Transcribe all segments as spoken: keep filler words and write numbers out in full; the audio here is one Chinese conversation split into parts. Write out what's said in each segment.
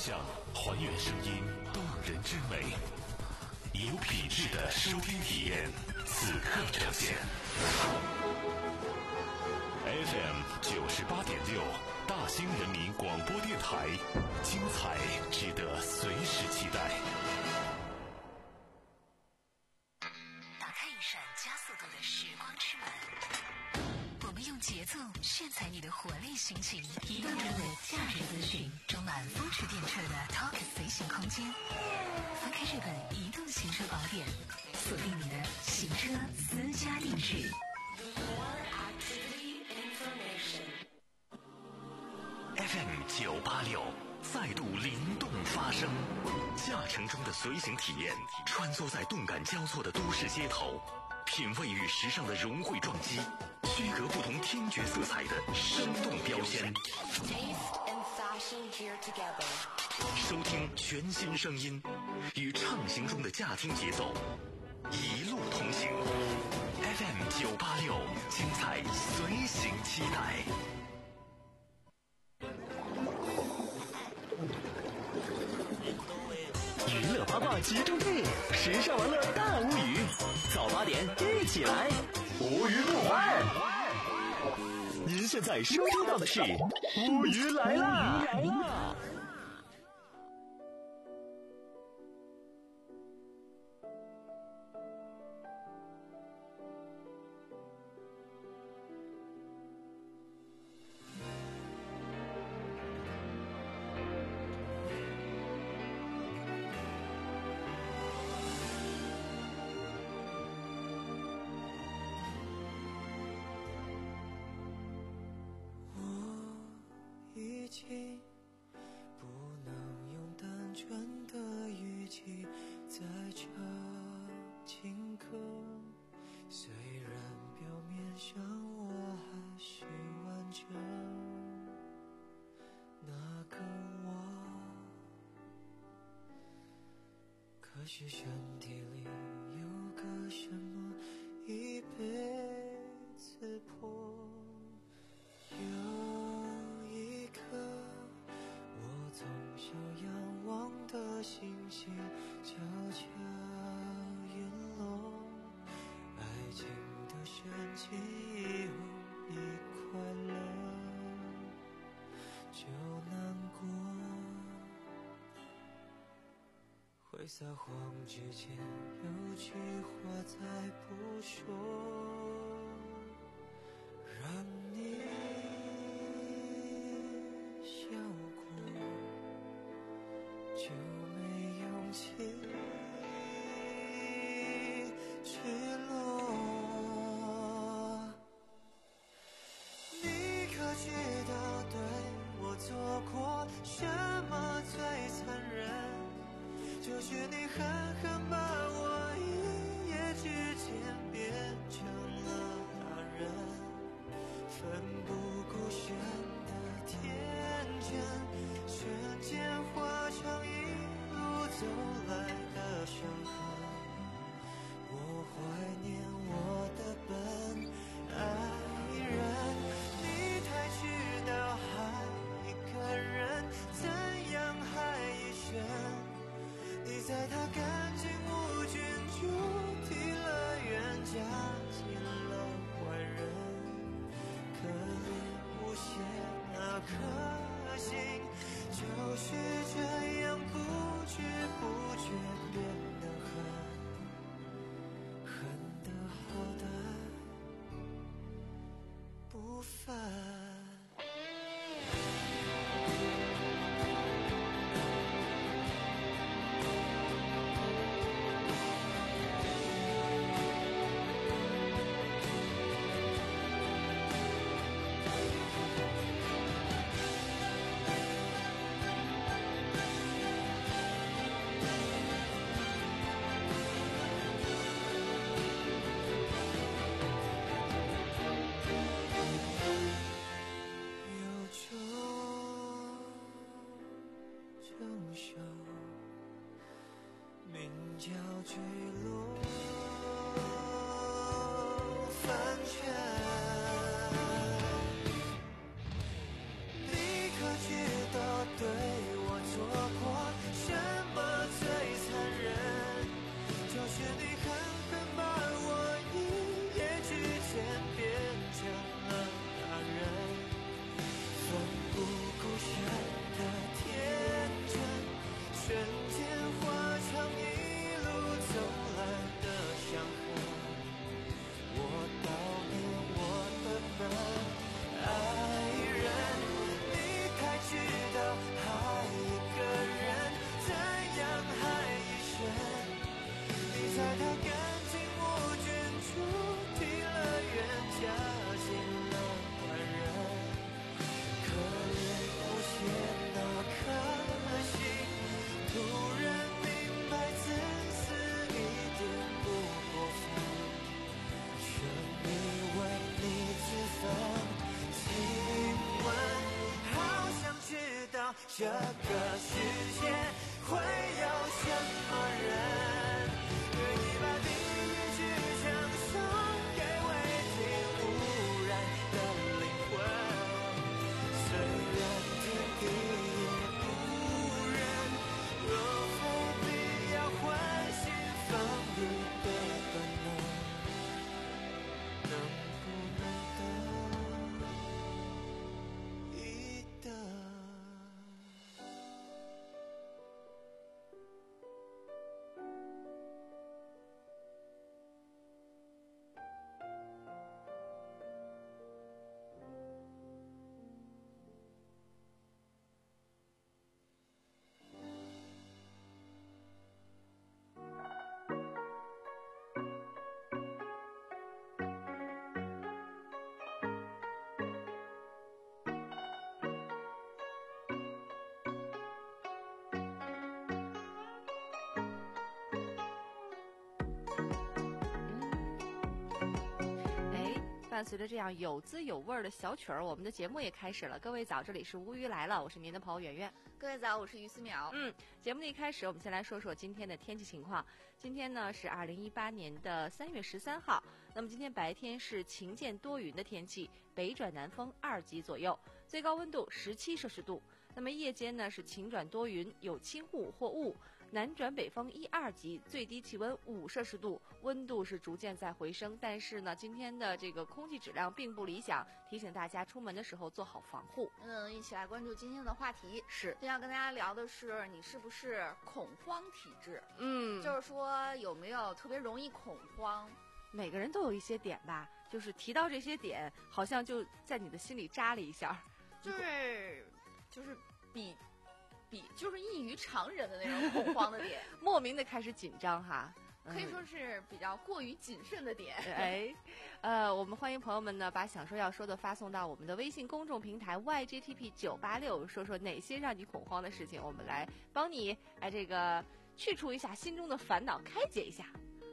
像，还原声音动人之美，有品质的收听体验，此刻呈现。F M 九十八点六，大兴人民广播电台，精彩值得随时期待。 打开一扇加速度的时光之门，我们用节奏炫彩你的活力心情，移动中的价值资讯，充满风驰电掣的 Talk 随行空间。翻开这本移动行车宝典，锁定你的行车私家定制。 F M 九八六再度灵动发声，驾乘中的随行体验，穿梭在动感交错的都市街头，品味与时尚的融汇撞击，区隔不同听觉色彩的生动标签。收听全新声音，与畅行中的驾听节奏，一路同行。F M 九八六，精彩随行期待。 娱乐八卦集中地，时尚玩乐大无语。早八点一起来，无鱼不欢。您现在收听到的是无鱼来啦！来啦！ 不能用单纯的语气再唱情歌，虽然表面上我还是完整那个我，可是身体里有个什么一辈子破，有一颗我从小仰望的星星悄悄陨落，爱情的深情以后一快乐就难过，会撒谎之前有句话再不说，让你笑过就没勇气去落。你可知道对我做过什么最残忍？就是你狠狠把我一夜之间变成了大人，奋不顾身的天真，瞬间化成一路走来的伤痕。我怀念我的笨爱人，你才知道爱一个人怎样害一生。你在他干净无菌主题乐园加进了坏人，可怜无邪那颗心就是这样不知不觉变得狠，狠得好歹不烦。对我做过这个世界会有什么人愿意把命运去享受给未经污染的灵魂？虽然天地也不忍，若非必要唤醒防御的本能，能不能等一等？ 伴随着这样有滋有味儿的小曲儿，我们的节目也开始了。各位早，这里是无鱼来了，我是您的朋友圆圆。 各位早，我是于思淼。 嗯，节目的一开始，我们先来说说今天的天气情况。今天呢是二零一八年的三月十三号，那么今天白天是晴间多云的天气，北转南风二级左右，最高温度十七摄氏度。那么夜间呢是晴转多云，有轻雾或雾，南转北风一二级，最低气温五摄氏度，温度是逐渐在回升。但是呢，今天的这个空气质量并不理想，提醒大家出门的时候做好防护。 嗯，一起来关注今天的话题。 是， 今天要跟大家聊的是你是不是恐慌体质？ 嗯， 就是说有没有特别容易恐慌？ 每个人都有一些点吧，就是提到这些点，好像就在你的心里扎了一下， 就是就是比比就是异于常人的那种恐慌的点， 莫名的开始紧张哈。 可以说是比较过于谨慎的点。 哎，呃，我们欢迎朋友们呢把想说要说的发送到我们的微信公众平台 Y G T P 九八六，说说哪些让你恐慌的事情，我们来帮你哎这个去除一下心中的烦恼，开解一下。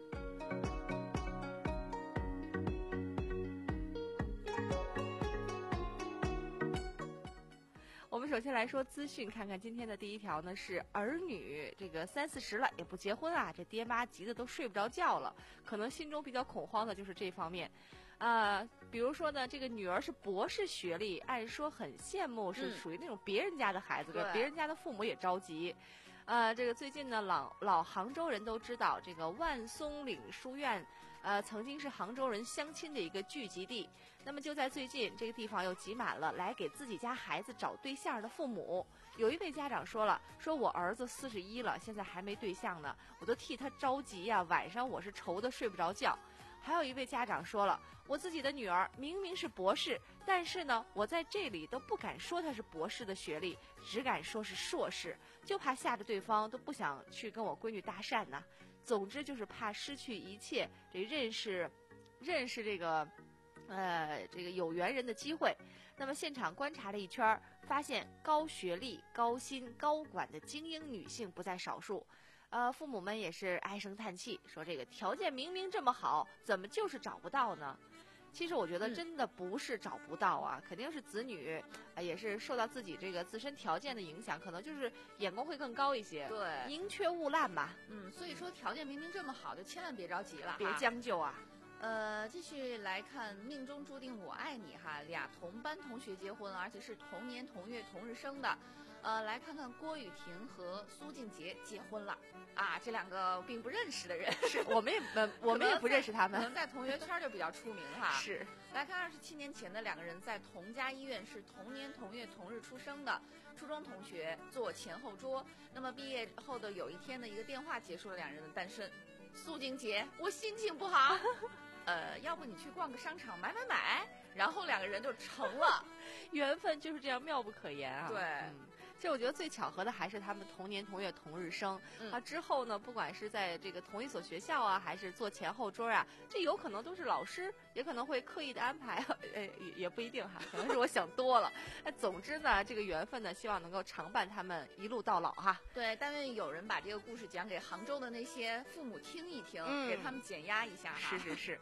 我们首先来说资讯，看看今天的第一条呢是儿女这个三四十了也不结婚啊，这爹妈急得都睡不着觉了，可能心中比较恐慌的就是这方面。啊，比如说呢，这个女儿是博士学历，按说很羡慕，是属于那种别人家的孩子， 对， 别人家的父母也着急。呃，这个最近呢，老老杭州人都知道，这个万松岭书院，呃，曾经是杭州人相亲的一个聚集地。那么就在最近，这个地方又挤满了来给自己家孩子找对象的父母。有一位家长说了，说我儿子四十一了，现在还没对象呢，我都替他着急呀、啊，晚上我是愁得睡不着觉。还有一位家长说了，我自己的女儿明明是博士，但是呢，我在这里都不敢说她是博士的学历，只敢说是硕士，就怕吓得对方都不想去跟我闺女搭讪呢。总之就是怕失去一切这认识认识这个呃这个有缘人的机会。那么现场观察了一圈，发现高学历、高薪、高管的精英女性不在少数。呃，父母们也是唉声叹气，说这个条件明明这么好，怎么就是找不到呢？其实我觉得真的不是找不到啊，嗯、肯定是子女、呃、也是受到自己这个自身条件的影响，可能就是眼光会更高一些。 对， 宁缺毋滥吧。 嗯，所以说条件明明这么好，就千万别着急了， 别将就啊。 呃，继续来看命中注定我爱你哈，俩同班同学结婚了，而且是同年同月同日生的。呃，来看看郭雨婷和苏静杰结婚了啊，这两个并不认识的人， 是我们也我们也不认识他们， 可能在同学圈就比较出名哈。 是， 来看二十七年前的两个人在同家医院是同年同月同日出生的，初中同学坐前后桌。那么毕业后的有一天的一个电话结束了两人的单身。苏静杰，我心情不好。呃，要不你去逛个商场买买买，然后两个人就成了， 缘分就是这样妙不可言啊。 对， 嗯，其实我觉得最巧合的还是他们同年同月同日生。嗯、啊，之后呢，不管是在这个同一所学校啊，还是坐前后桌啊，这有可能都是老师，也可能会刻意的安排，呃，也也不一定哈，可能是我想多了。那总之呢，这个缘分呢，希望能够常伴他们一路到老哈。 对，但愿有人把这个故事讲给杭州的那些父母听一听，嗯、给他们减压一下哈。 是是是。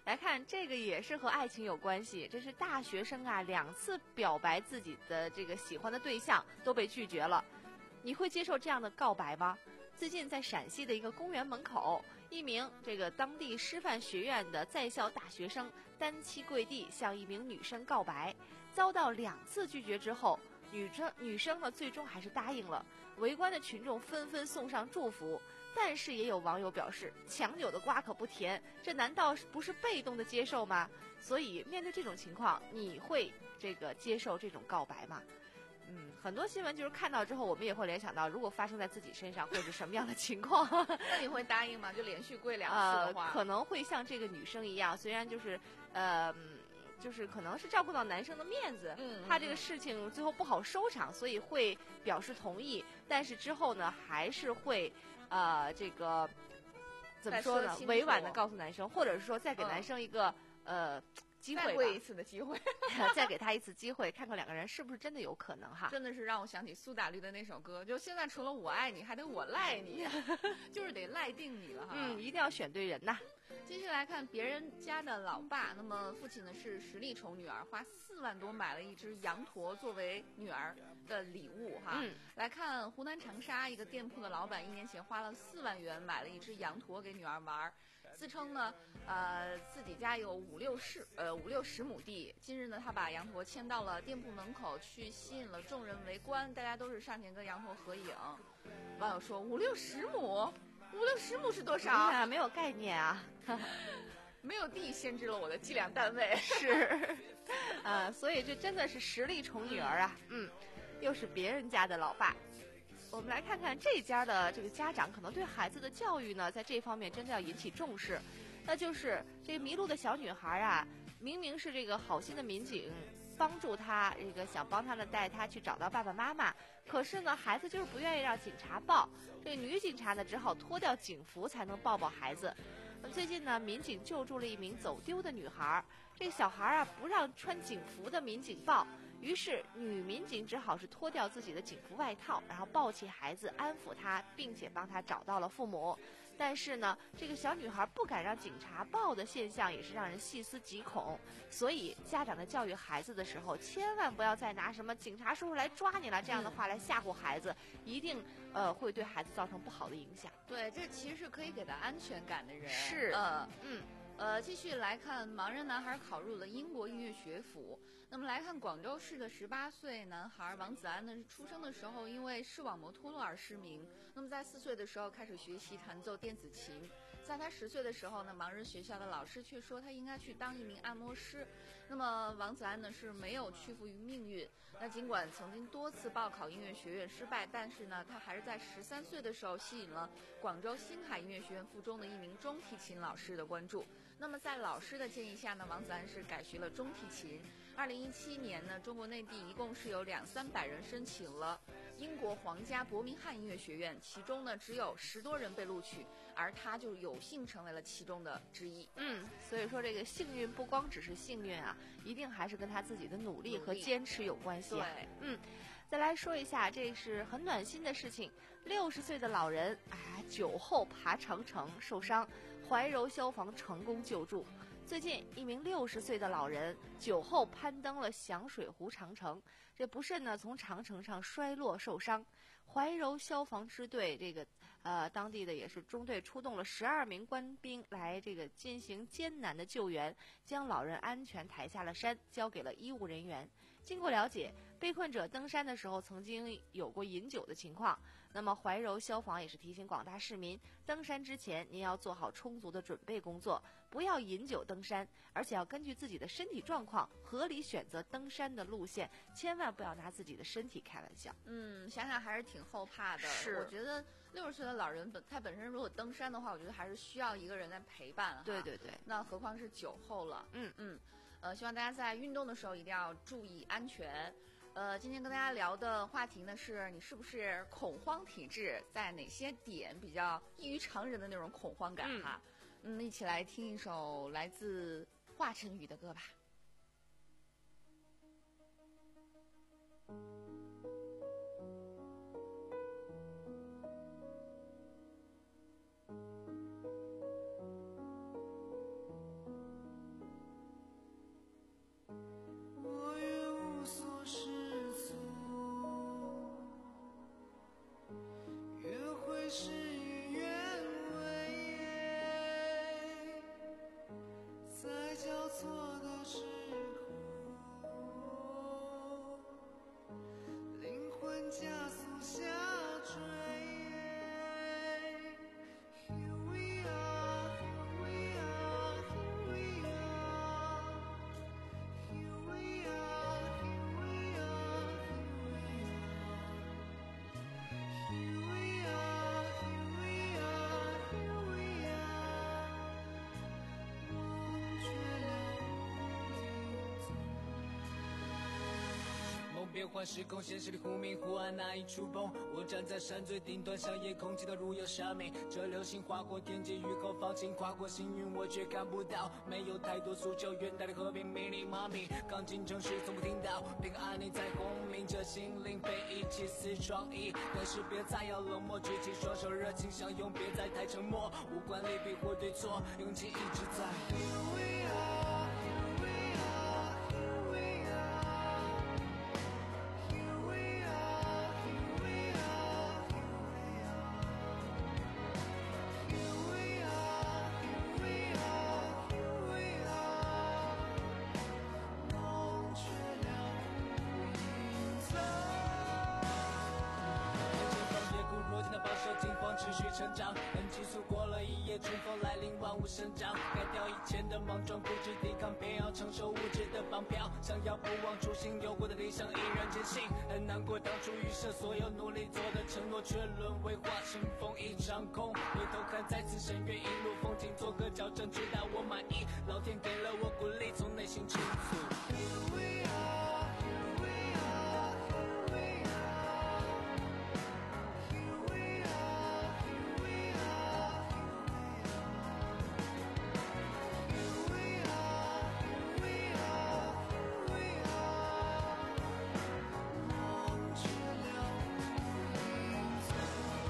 来看这个也是和爱情有关系，这是大学生啊两次表白自己的这个喜欢的对象都被拒绝了，你会接受这样的告白吗？最近在陕西的一个公园门口，一名这个当地师范学院的在校大学生单膝跪地向一名女生告白，遭到两次拒绝之后，女生女生呢最终还是答应了。围观的群众纷纷送上祝福，但是也有网友表示，强扭的瓜可不甜，这难道不是被动的接受吗？所以面对这种情况，你会这个接受这种告白吗？嗯，很多新闻就是看到之后，我们也会联想到，如果发生在自己身上，会是什么样的情况？ 那你会答应吗？就连续跪两次的话， 呃，可能会像这个女生一样，虽然就是呃。就是可能是照顾到男生的面子， 嗯， 怕这个事情最后不好收场，所以会表示同意。但是之后呢，还是会，呃，这个怎么说呢？委婉的告诉男生，或者是说再给男生一个、嗯、呃机会吧， 再跪一次的机会， 再给他一次机会，看看两个人是不是真的有可能哈。 真的是让我想起苏打绿的那首歌，就现在除了我爱你，还得我赖你，就是得赖定你了哈。 嗯，一定要选对人呐。 继续来看别人家的老爸，那么父亲呢是实力宠女儿，花四万多买了一只羊驼作为女儿的礼物哈。 嗯， 来看湖南长沙一个店铺的老板，一年前花了四万元买了一只羊驼给女儿玩，自称呢，呃，自己家有五六十呃五六十亩地。近日呢，他把羊驼牵到了店铺门口去，吸引了众人围观，大家都是上前跟羊驼合影。网友说五六十亩。五六十亩是多少？ 啊，没有概念啊， 没有地限制了我的计量单位。 是，呃，所以这真的是实力宠女儿啊，嗯，又是别人家的老爸。我们来看看这家的这个家长可能对孩子的教育呢，在这方面真的要引起重视。那就是这个迷路的小女孩啊，明明是这个好心的民警帮助她，这个想帮她呢带她去找到爸爸妈妈，可是呢孩子就是不愿意让警察抱，这个女警察呢只好脱掉警服才能抱抱孩子。那最近呢，民警救助了一名走丢的女孩，这个小孩啊不让穿警服的民警抱，于是女民警只好是脱掉自己的警服外套，然后抱起孩子安抚她，并且帮她找到了父母。但是呢，这个小女孩不敢让警察抱的现象也是让人细思极恐。所以家长在教育孩子的时候，千万不要再拿什么警察叔叔来抓你了这样的话来吓唬孩子，一定呃会对孩子造成不好的影响。 对，这其实是可以给他安全感的人。 是， 呃、 嗯。 呃，继续来看，盲人男孩考入了英国音乐学府。那么来看广州市的十八岁男孩王子安呢，是出生的时候因为视网膜脱落而失明。那么在四岁的时候开始学习弹奏电子琴，在他十岁的时候呢，盲人学校的老师却说他应该去当一名按摩师。那么王子安呢是没有屈服于命运。那尽管曾经多次报考音乐学院失败，但是呢，他还是在十三岁的时候吸引了广州星海音乐学院附中的一名中提琴老师的关注。那么在老师的建议下呢，王子安是改学了中提琴。二零一七年呢，中国内地一共是有两三百人申请了英国皇家伯明翰音乐学院，其中呢只有十多人被录取，而他就有幸成为了其中的之一。 嗯，所以说这个幸运不光只是幸运啊，一定还是跟他自己的努力和坚持有关系啊。 对， 嗯。再来说一下，这是很暖心的事情。六十岁的老人啊，酒后爬长城受伤，怀柔消防成功救助。最近，一名六十岁的老人酒后攀登了响水湖长城，这不慎呢从长城上摔落受伤。怀柔消防支队这个呃当地的也是中队出动了十二名官兵来这个进行艰难的救援，将老人安全抬下了山，交给了医务人员。经过了解，被困者登山的时候曾经有过饮酒的情况。那么怀柔消防也是提醒广大市民，登山之前您要做好充足的准备工作，不要饮酒登山，而且要根据自己的身体状况合理选择登山的路线，千万不要拿自己的身体开玩笑。 嗯，想想还是挺后怕的。 是， 我觉得六十岁的老人本他本身如果登山的话，我觉得还是需要一个人来陪伴哈。 对对对， 那何况是酒后了。 嗯嗯。呃，希望大家在运动的时候一定要注意安全。呃，今天跟大家聊的话题呢是你是不是恐慌体质，在哪些点比较异于常人的那种恐慌感哈。嗯，一起来听一首来自华晨宇的歌吧。 变换时空，现实里忽明忽暗难以触碰。我站在山最顶端，向夜空祈祷如有神明。这流星划过天际，雨后放晴，跨过星云，我却看不到。没有太多诉求，远大的和平，密密麻密。刚进城时从不听到，平安你在轰鸣着心灵，被一起撕创意。但是别再要冷漠，举起双手，热情相拥，别再太沉默。无关利弊或对错，勇气一直在。Here we are, here we are, here we are. Here we are, here we are, here we are. Here we are, here we are, here we are. 梦却了无影踪。前方夜空若见到保守金黄持续成长，很急速过了一夜，春风来临，万物生长。改掉以前的莽撞，固执抵抗，偏要承受物质的绑票。想要不忘初心，有过的理想依然坚信。很难过当初预设所有努力做的承诺，却沦为化成风一场空。回头看再次深渊，一路风景做个矫正，直到我满意。老天给了我鼓励，从内心倾诉。Here we are, here we are, here we are. Here we are, here we are, here we are. Here we are, here we are, here we are. 梦却了无影踪。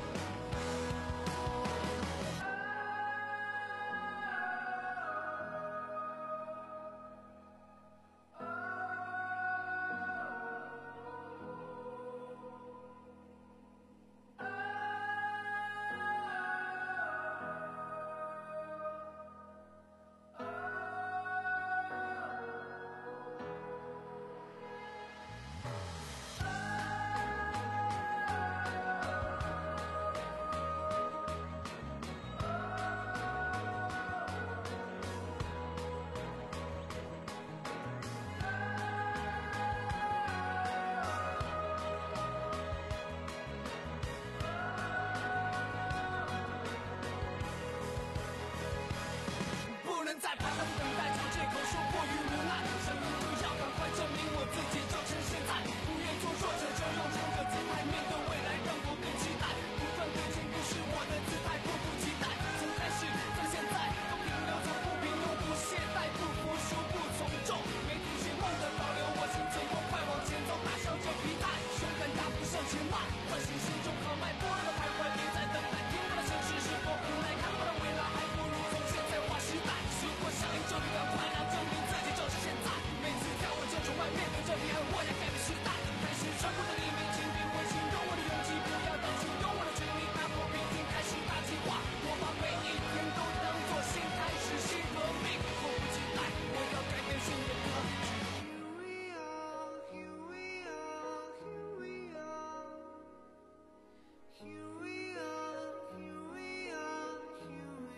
不能再徘徊不等待，找借口说过于无奈。生命就要赶快证明我自己，就趁现在。不愿做弱者，就用强者姿态面对未来，让我更期待。不断推进不是我的姿态，迫不及待。从开始到现在，都停留在不平庸，不懈怠，不服输，不从众。没体现梦的保留我心，最后快往前走，打消这疲态，勇敢大步向前迈，唤醒心中豪迈，不让徘徊，别再等待。听到了现实是否无奈，看不到未来，还不如从现在划时代。如果响应就得赶快来证明自己就是现在。每次在我肩中外面对着彼岸，我要改变时代。开始穿过的黎明，请别灰心，有我的勇气，不要担心，有我的权利，打破平静，开始大计划。我把每一天都当作新开始，新革命，迫不及待，我要改变新的格局。Here we are, here we are, here we are. Here we are, here we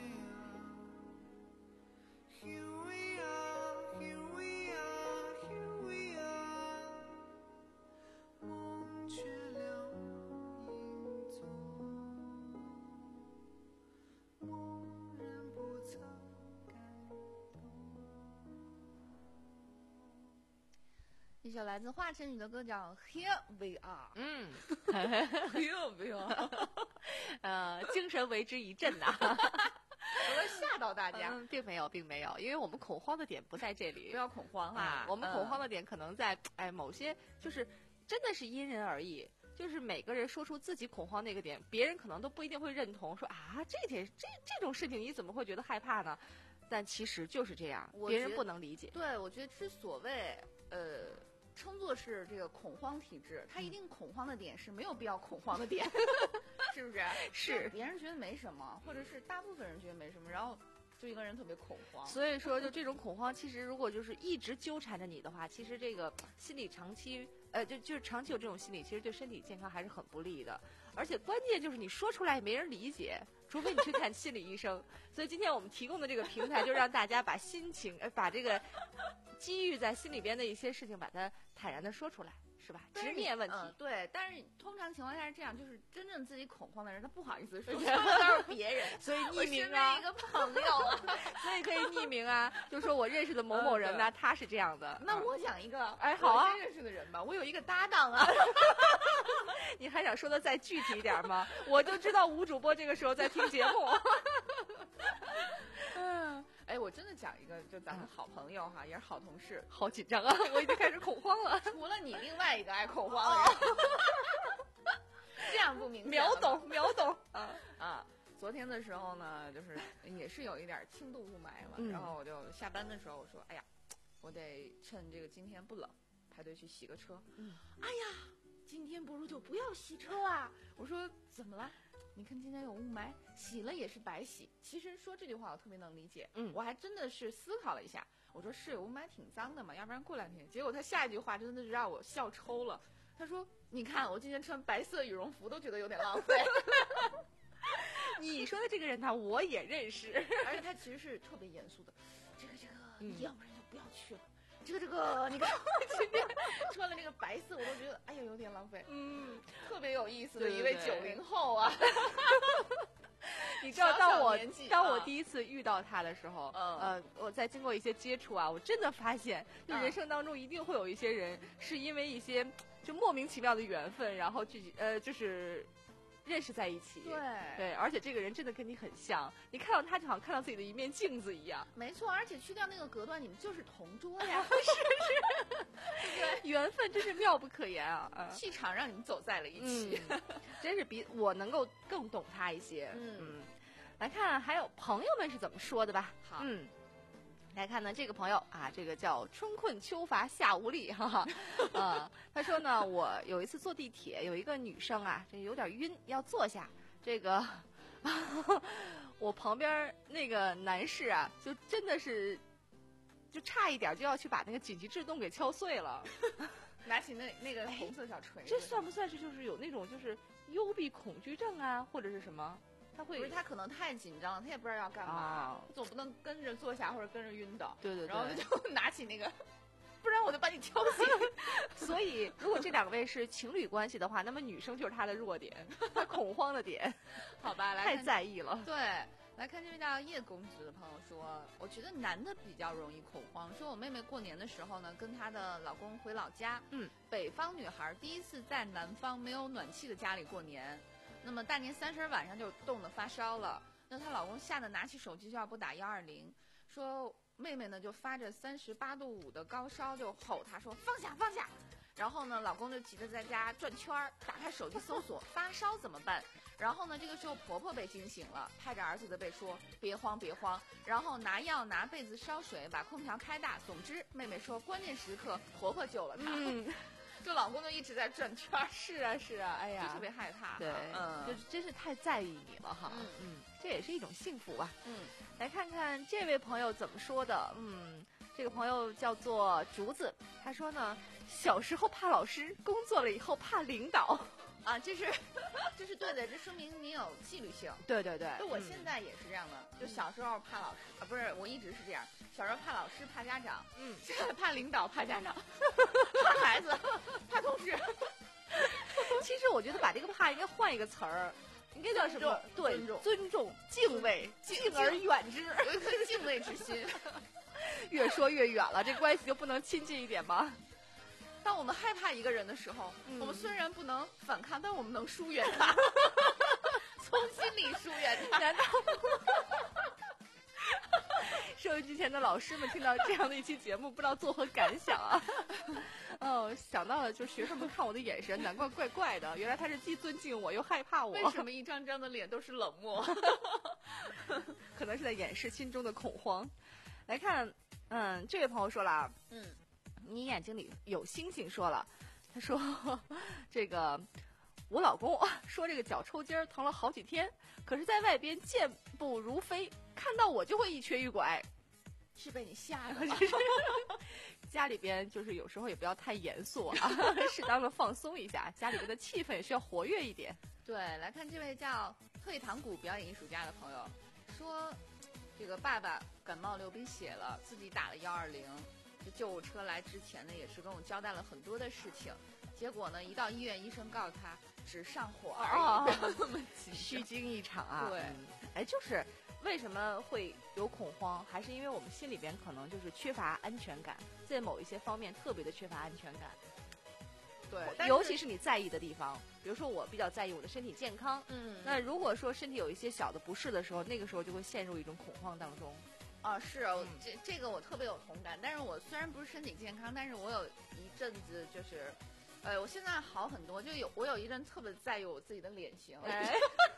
are, here we are. Here we are, here we are, here we are. 梦却了影踪，蓦然不曾感动。 一首来自华晨宇的歌叫《Here We Are》。 嗯， Here We Are， 呃，精神为之一振呐、 我要吓到大家， 嗯，并没有，并没有，因为我们恐慌的点不在这里， 不要恐慌哈。 啊，我们恐慌的的点可能在哎某些，就是真的是因人而异。就是每个人说出自己恐慌那个点，别人可能都不一定会认同，说啊，这点这这种事情你怎么会觉得害怕呢？但其实就是这样， 我别人觉不能理解。 对，我觉得之所谓呃称作是这个恐慌体质，它一定恐慌的点是没有必要恐慌的点，是不是？ 是别人觉得没什么，或者是大部分人觉得没什么，然后就一个人特别恐慌。 所以说，就这种恐慌，其实如果就是一直纠缠着你的话，其实这个心理长期，呃，就就是长期有这种心理，其实对身体健康还是很不利的。而且关键就是你说出来也没人理解，除非你去看心理医生。所以今天我们提供的这个平台，就让大家把心情，呃，把这个积郁在心里边的一些事情，把它坦然的说出来，是吧？直面问题。 嗯，对。但是通常情况下是这样，就是真正自己恐慌的人，他不好意思说，说的都是别人， 所以匿名我啊， 身边一个朋友啊， 所以可以匿名啊，就说我认识的某某人呢，他是这样的。 那我讲一个， 哎，好啊， 我认识的人吧，我有一个搭档啊。 你还想说的再具体一点吗？我就知道吴主播这个时候在听节目。 嗯，哎，我真的讲一个，就咱们好朋友哈，也是好同事， 好紧张啊，我已经开始恐慌了。 除了你，另外一个爱恐慌的人，这样不明显秒懂秒懂啊啊！昨天的时候呢，就是也是有一点轻度雾霾嘛， 嗯、 然后我就下班的时候我说，哎呀，我得趁这个今天不冷，排队去洗个车。 嗯， 哎呀，今天不如就不要洗车啊！我说怎么了？你看今天有雾霾，洗了也是白洗。其实说这句话我特别能理解， 嗯， 我还真的是思考了一下，我说是有雾霾挺脏的嘛，要不然过两天。结果他下一句话真的是让我笑抽了，他说：“你看我今天穿白色羽绒服都觉得有点浪费。” 你说的这个人呢，我也认识， 而且他其实是特别严肃的。这个这个， 嗯、 要不然就不要去了。这个这个，你看我今天穿了那个白色，我都觉得哎呀有点浪费。 嗯， 特别有意思的一位九零后啊。 你知道，当我小小当我第一次遇到他的时候， 嗯、 呃，我在经过一些接触啊，我真的发现，就人生当中一定会有一些人，是因为一些就莫名其妙的缘分，然后聚集呃就是。认识在一起， 对对，而且这个人真的跟你很像，你看到他就好像看到自己的一面镜子一样。 没错，而且去掉那个隔断，你们就是同桌呀， 是是，对，缘分真是妙不可言啊！啊气场让你们走在了一起， 嗯、真是比我能够更懂他一些。 嗯嗯，来看还有朋友们是怎么说的吧。 好， 嗯。来看呢，这个朋友啊，这个叫春困秋乏夏无力，哈哈，呃，他说呢，我有一次坐地铁，有一个女生啊，这有点晕，要坐下，这个我旁边那个男士啊，就真的是，就差一点就要去把那个紧急制动给敲碎了， 拿起那那个红色小锤子， 这算不算是就是有那种就是幽闭恐惧症啊，或者是什么？他会不是他可能太紧张了，他也不知道要干嘛， 啊、 总不能跟着坐下或者跟着晕倒。 对对对， 然后他就拿起那个，不然我就把你敲醒。 所以，如果这两位是情侣关系的话，那么女生就是他的弱点，他恐慌的点。 好吧，来太在意了。 对，来看这位叫叶公子的朋友说，我觉得男的比较容易恐慌。说我妹妹过年的时候呢，跟她的老公回老家， 嗯， 北方女孩第一次在南方没有暖气的家里过年。那么大年三十晚上就冻得发烧了，那她老公吓得拿起手机就要拨打幺二零，说妹妹呢就发着三十八度五的高烧就吼她说放下放下，然后呢老公就急得在家转圈儿，打开手机搜索发烧怎么办，然后呢这个时候婆婆被惊醒了，拍着儿子的背说别慌别慌，然后拿药拿被子烧水把空调开大，总之妹妹说关键时刻婆婆救了她。 嗯就老公就一直在转圈儿， 是啊是啊，哎呀， 就特别害怕， 对， 嗯， 就是真是太在意你了哈， 嗯嗯，这也是一种幸福吧， 嗯， 来看看这位朋友怎么说的，嗯，这个朋友叫做竹子，他说呢，小时候怕老师，工作了以后怕领导， 啊，这是这是对的，这说明你有纪律性， 对对对， 就我现在也是这样的，就小时候怕老师啊，不是，我一直是这样，小时候怕老师怕家长， 嗯， 现在怕领导怕家长，怕孩子怕同事。 其实我觉得把这个怕应该换一个词儿，应该叫什么？对， 尊重、 尊重、敬畏、敬而远之， 有一颗敬畏之心。 越说越远了，这关系就不能亲近一点吗？ 当我们害怕一个人的时候， 嗯、 我们虽然不能反抗，但我们能疏远他，从心里疏远他。 难道？收音机前的老师们听到这样的一期节目，不知道作何感想啊？哦，想到了，就学生们看我的眼神，难怪怪怪的。原来他是既尊敬我又害怕我。 为什么一张张的脸都是冷漠？ 可能是在掩饰心中的恐慌。来看，嗯，这位朋友说了啊， 嗯， 你眼睛里有星星。说了，他说这个我老公说这个脚抽筋儿疼了好几天，可是在外边健步如飞，看到我就会一瘸一拐。 是被你吓的吗？ 家里边就是有时候也不要太严肃啊，适当的放松一下，家里边的气氛也需要活跃一点。 对，来看这位叫退堂鼓表演艺术家的朋友说，这个爸爸感冒流鼻血了，自己打了幺二零， 这救护车来之前呢，也是跟我交代了很多的事情。结果呢，一到医院，医生告诉他只上火而已， 哦不要那么紧张虚惊一场啊。 对嗯哎，就是为什么会有恐慌，还是因为我们心里边可能就是缺乏安全感，在某一些方面特别的缺乏安全感。 对， 尤其是你在意的地方，比如说我比较在意我的身体健康， 嗯， 那如果说身体有一些小的不适的时候，那个时候就会陷入一种恐慌当中。 啊，是啊， 嗯这这个我特别有同感。但是我虽然不是身体健康，但是我有一阵子就是，呃，我现在好很多，就有我有一阵特别在意我自己的脸型， 哎，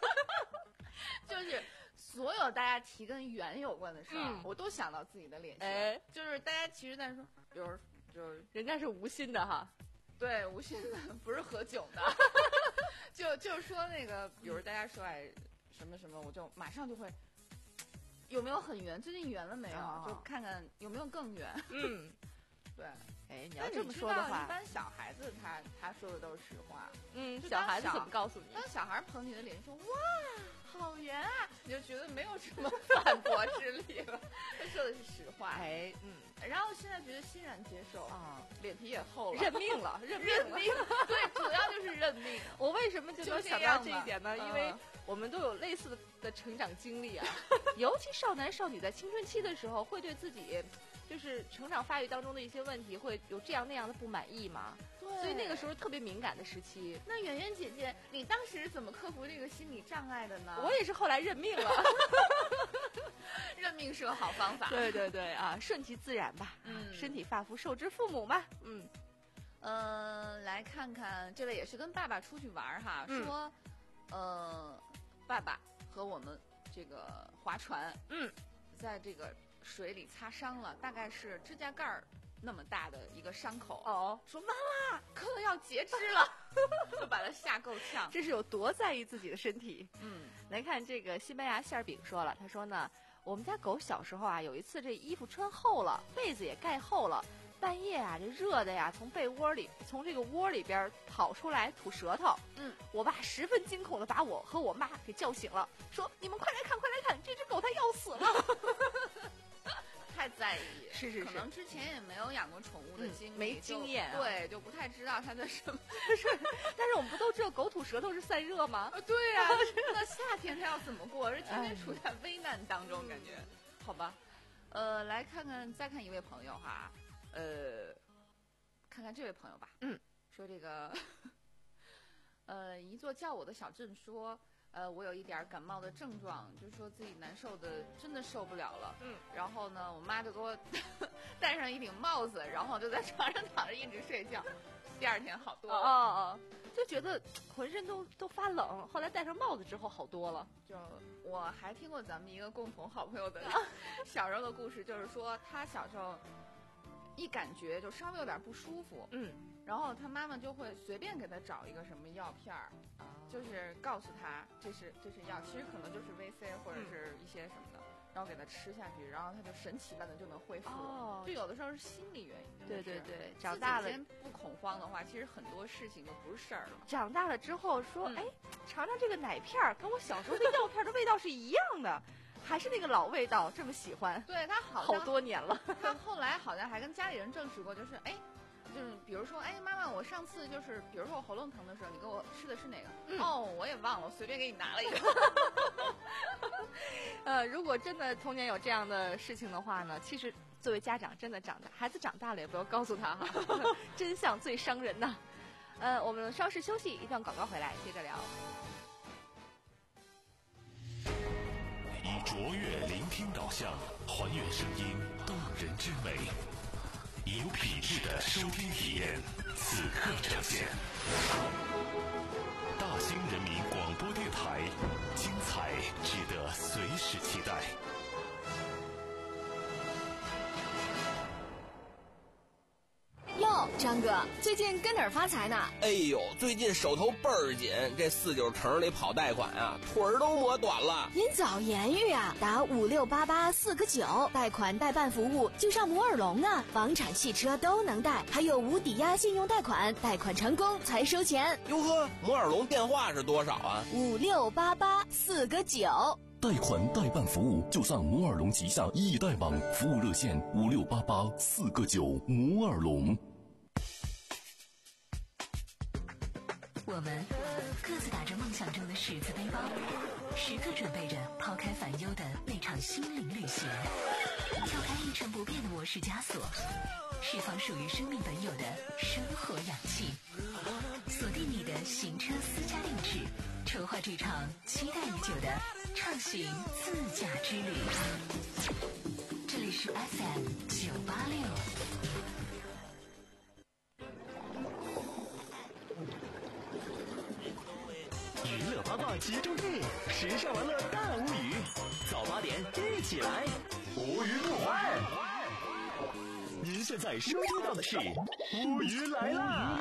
就是所有大家提跟圆有关的事儿， 嗯我都想到自己的脸型。 哎， 就是大家其实在说，比如就是人家是无心的哈。 对无心的，不是何炅的，就就是说那个，比如大家说哎什么什么，我就马上就会。有没有很圆？最近圆了没有？ 哦就看看有没有更圆。 嗯， 对。 哎，你那要这么说的话， 一般小孩子他他说的都是实话。 嗯， 就当小孩子小怎么告诉你？ 当小孩捧你的脸说哇好圆啊，你就觉得没有什么反驳之力了。他说的是实话。 哎，嗯， 然后现在觉得欣然接受啊， 脸皮也厚了， 认命了，认认命了。 命。对，主要就是认命。 我为什么就能想到这一点呢？ 就这样吧因为嗯我们都有类似的成长经历啊，尤其少男少女在青春期的时候，会对自己就是成长发育当中的一些问题，会有这样那样的不满意嘛。 对所以那个时候特别敏感的时期。 那圆圆姐姐，你当时怎么克服这个心理障碍的呢？ 我也是后来认命了。 认命是个好方法。 对对对啊，顺其自然吧。 嗯身体发肤受之父母嘛。嗯嗯，来看看这位也是跟爸爸出去玩儿哈， 嗯说，呃，爸爸和我们这个划船， 嗯， 在这个水里擦伤了，大概是指甲盖儿那么大的一个伤口。 哦， 说妈妈可能要截肢了，就把他吓够呛。 这是有多在意自己的身体。 嗯， 来看这个西班牙馅儿饼说了，他说呢，我们家狗小时候啊，有一次这衣服穿厚了，被子也盖厚了，半夜啊这热的呀，从被窝里从这个窝里边跑出来吐舌头。 嗯， 我爸十分惊恐的把我和我妈给叫醒了，说你们快来看快来看，这只狗它要死了。 太在意， 是是是可能之前也没有养过宠物的嗯经历， 没就经验啊对，就不太知道它的什么。 但是我们不都知道狗吐舌头是散热吗？ 啊，对呀、那夏天它要怎么过？是天天处在危难当中，感觉。好吧，呃，来看看，再看一位朋友哈，呃，看看这位朋友吧。 嗯， 说这个，呃，一座叫我的小镇说。呃，我有一点感冒的症状，就说自己难受的真的受不了了。 嗯， 然后呢，我妈就给我戴上一顶帽子，然后就在床上躺着一直睡觉。第二天好多哦了。 哦哦，就觉得浑身都都发冷，后来戴上帽子之后好多了。 就我还听过咱们一个共同好朋友的小时候的故事，就是说他小时候一感觉就稍微有点不舒服， 嗯， 然后他妈妈就会随便给他找一个什么药片儿，就是告诉他这是这是药，其实可能就是 V C 或者是一些什么的，然后给他吃下去，然后他就神奇般的就能恢复。 哦就有的时候是心理原因。 对就是对对长大了自己先不恐慌的话，其实很多事情就不是事儿了。 长大了之后说， 嗯哎，尝尝这个奶片儿，跟我小时候的药片儿的味道是一样的，还是那个老味道，这么喜欢， 对他好好像多年了。 他后来好像还跟家里人证实过，就是哎，就是比如说哎，妈妈，我上次就是比如说我喉咙疼的时候，你给我吃的是哪个？ 嗯哦，我也忘了，我随便给你拿了一个。 呃，如果真的童年有这样的事情的话呢，其实作为家长真的长大，孩子长大了也不要告诉他哈，真相最伤人呐。呃，我们稍事休息，一段广告回来接着聊。 以卓越聆听导向，还原声音动人之美，以有品质的收听体验，此刻呈现。大兴人民广播电台，精彩值得随时期待。 哟，张哥，最近跟哪儿发财呢？ 哎呦，最近手头倍儿紧，这四九城里跑贷款啊，腿儿都磨短了。 您早言语啊，打五六八八四个九，贷款代办服务就上摩尔龙啊，房产、汽车都能贷，还有无抵押信用贷款，贷款成功才收钱。 哟呵，摩尔龙电话是多少啊？ 五六八八四个九。 贷款代办服务就上摩尔龙旗下易贷网，服务热线五六八八四个九。摩尔龙。 我们各自打着梦想中的十字背包，时刻准备着抛开烦忧的那场心灵旅行，跳开一成不变的模式枷锁，释放属于生命本有的生活氧气，锁定你的行车私家定制，筹划这场期待已久的畅行自驾之旅。这里是 F M 九八六。 娱乐八卦集中地，时尚玩乐大无语，早八点一起来，无语不欢。您现在收听到的是无语来啦！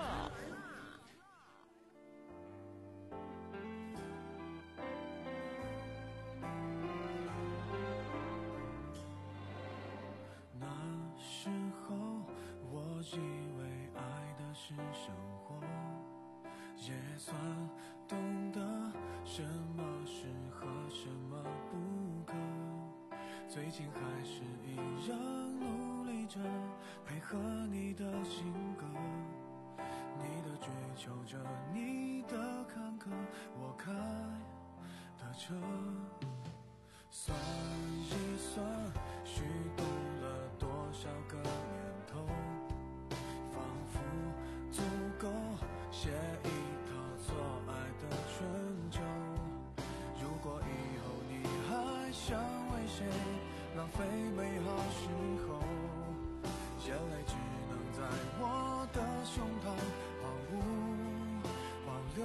那时候我以为爱的是生活，也算懂得什么适合什么不可，最近还是一样努力着配合你的性格，你的追求着，你的坎坷，我开的车，算一算虚度了多少个年头，仿佛足够写一套错爱的春秋。如果以后你还想为谁浪费美好时候，眼泪只能在我的胸膛毫无保留。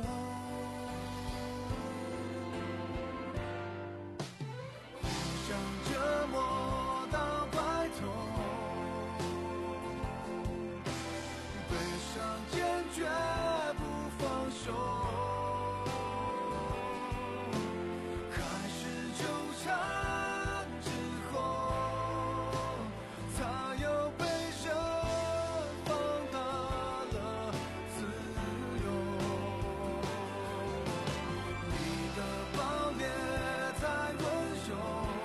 互相折磨到白头，悲伤坚决不放手，开始纠缠之后，才有被人放大了自由。你的暴烈太温柔，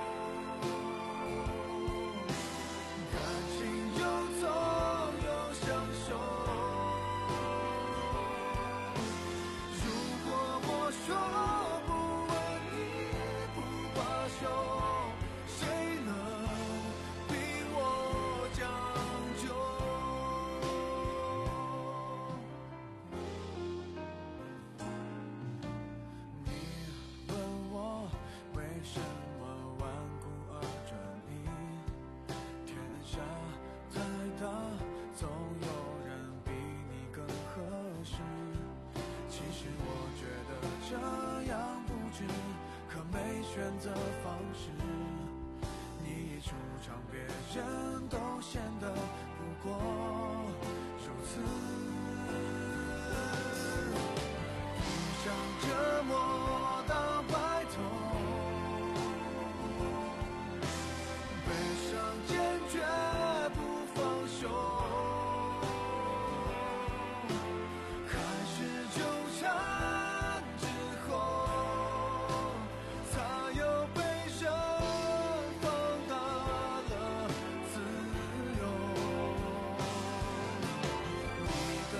感情又痛又享受。如果我说不问你不罢休，谁能逼我将就？你问我为什么顽固而专一，天下太大，总有人比你更合适。其实我觉得这样不值，可没选择方式。你一出场，别人都显得不过如此。互相折磨到白头，悲伤坚决不放手，开始纠缠之后，才有被人放大了自由。你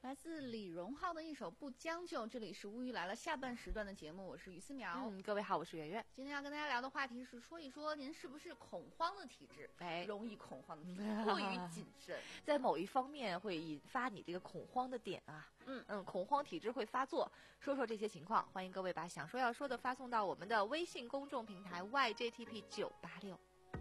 来自李荣浩的一首《不将就》。这里是乌鱼来了下半时段的节目，我是于思苗。 嗯，各位好，我是圆圆。 今天要跟大家聊的话题是说一说您是不是恐慌的体质？ 哎， 容易恐慌的体质，过于谨慎， 在某一方面会引发你这个恐慌的点啊。 嗯嗯，恐慌体质会发作。说说这些情况，欢迎各位把想说要说的发送到我们的微信公众平台 Y J T P 九八六。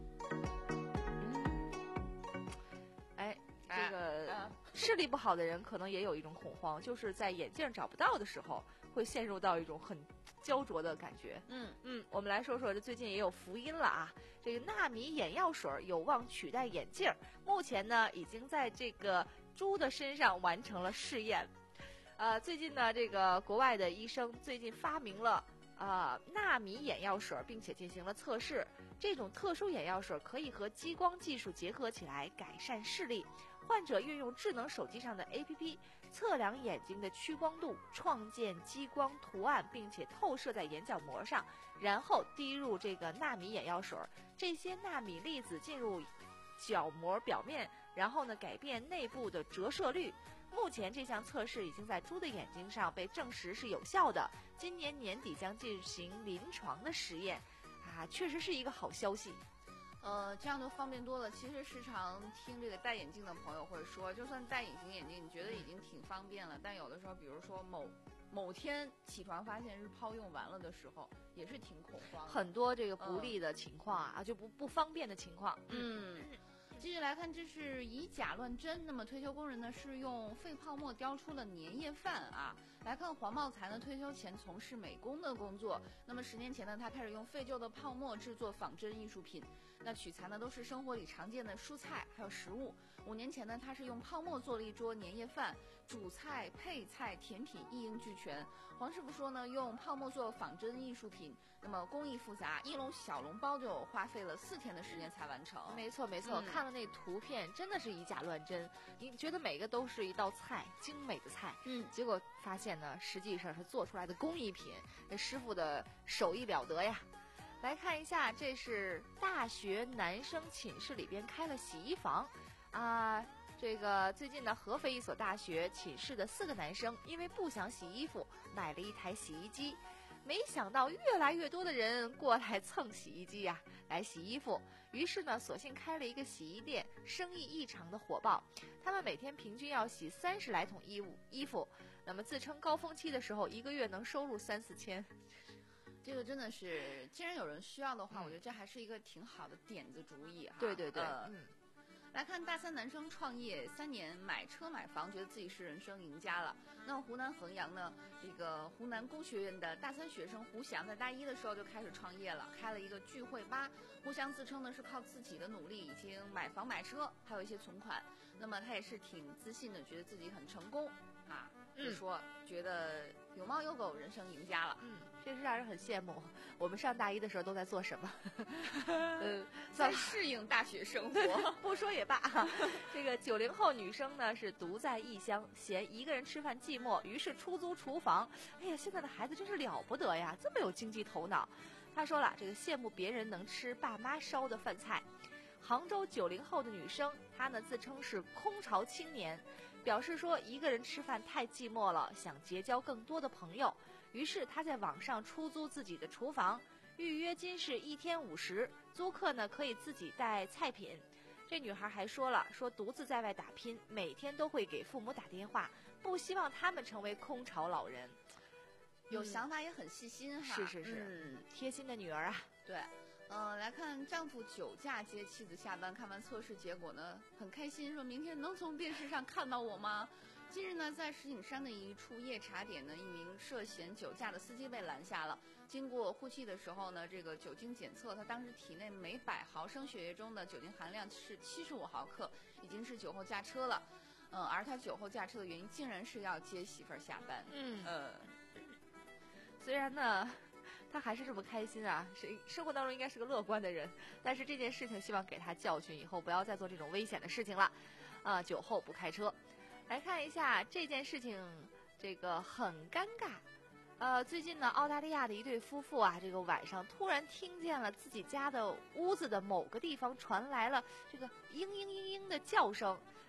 哎。这个视力不好的人可能也有一种恐慌，就是在眼镜找不到的时候，会陷入到一种很焦灼的感觉。 嗯嗯，我们来说说，这最近也有福音了啊！这个纳米眼药水有望取代眼镜，目前呢已经在这个猪的身上完成了试验。呃，最近呢，这个国外的医生最近发明了呃纳米眼药水，并且进行了测试。这种特殊眼药水可以和激光技术结合起来，改善视力。患者运用智能手机上的 A P P 测量眼睛的屈光度，创建激光图案，并且透射在眼角膜上，然后滴入这个纳米眼药水。这些纳米粒子进入角膜表面，然后呢改变内部的折射率。目前这项测试已经在猪的眼睛上被证实是有效的，今年年底将进行临床的实验。啊，确实是一个好消息。 呃，这样就方便多了。其实时常听这个戴眼镜的朋友会说，就算戴隐形眼镜，你觉得已经挺方便了，但有的时候，比如说某某天起床发现日抛用完了的时候，也是挺恐慌的。 很多这个不利的情况啊，嗯、就不不方便的情况。 嗯。继续来看，这是以假乱真。那么退休工人呢是用废泡沫雕出了年夜饭啊。来看黄茂才呢，退休前从事美工的工作。那么十年前呢，他开始用废旧的泡沫制作仿真艺术品。那取材呢都是生活里常见的蔬菜还有食物。五年前呢，他是用泡沫做了一桌年夜饭，主菜、配菜、甜品一应俱全。黄师傅说呢，用泡沫做仿真艺术品，那么工艺复杂，一笼小笼包就花费了四天的时间才完成。 没错没错， 嗯、 看了那图片真的是以假乱真，你觉得每个都是一道菜，精美的菜， 嗯， 结果发现呢，实际上是做出来的工艺品，这师傅的手艺了得呀。来看一下，这是大学男生寝室里边开了洗衣房啊。这个最近呢，合肥一所大学寝室的四个男生因为不想洗衣服，买了一台洗衣机。没想到越来越多的人过来蹭洗衣机呀、啊，来洗衣服。于是呢，索性开了一个洗衣店，生意异常的火爆。他们每天平均要洗三十来桶衣物衣服，那么自称高峰期的时候，一个月能收入三四千。 这个真的是，既然有人需要的话，嗯、我觉得这还是一个挺好的点子主意哈。 对对对， 呃、 嗯。 来看大三男生创业三年，买车买房，觉得自己是人生赢家了。那湖南衡阳呢，这个湖南工学院的大三学生胡翔，在大一的时候就开始创业了，开了一个聚会吧。胡翔自称呢是靠自己的努力，已经买房买车，还有一些存款。那么他也是挺自信的，觉得自己很成功啊，就说、嗯、觉得有猫有狗，人生赢家了。 嗯，这是让人很羡慕。我们上大一的时候都在做什么？ 呃，在适应大学生活。 不说也罢。这个九零后女生呢是独在异乡，嫌一个人吃饭寂寞，于是出租厨房。哎呀，现在的孩子真是了不得呀，这么有经济头脑。她说了，这个羡慕别人能吃爸妈烧的饭菜。杭州九零后的女生，她呢自称是空巢青年，表示说一个人吃饭太寂寞了，想结交更多的朋友。于是她在网上出租自己的厨房，预约金是一天五十，租客呢可以自己带菜品。这女孩还说了，说独自在外打拼，每天都会给父母打电话，不希望他们成为空巢老人。 有想法也很细心哈。 是是是，嗯，贴心的女儿啊。 对。呃，来看丈夫酒驾接妻子下班，看完测试结果呢，很开心，说明天能从电视上看到我吗？近日呢，在石景山的一处夜茶点呢，一名涉嫌酒驾的司机被拦下了。经过呼气的时候呢，这个酒精检测，他当时体内每百毫升血液中的酒精含量是七十五毫克，已经是酒后驾车了。嗯，而他酒后驾车的原因竟然是要接媳妇儿下班。 嗯呃， 虽然呢。他还是这么开心啊，是生活当中应该是个乐观的人，但是这件事情希望给他教训，以后不要再做这种危险的事情了。啊，酒后不开车。来看一下这件事情，这个很尴尬。呃，最近呢，澳大利亚的一对夫妇啊，这个晚上突然听见了自己家的屋子的某个地方传来了这个嘤嘤嘤嘤的叫声。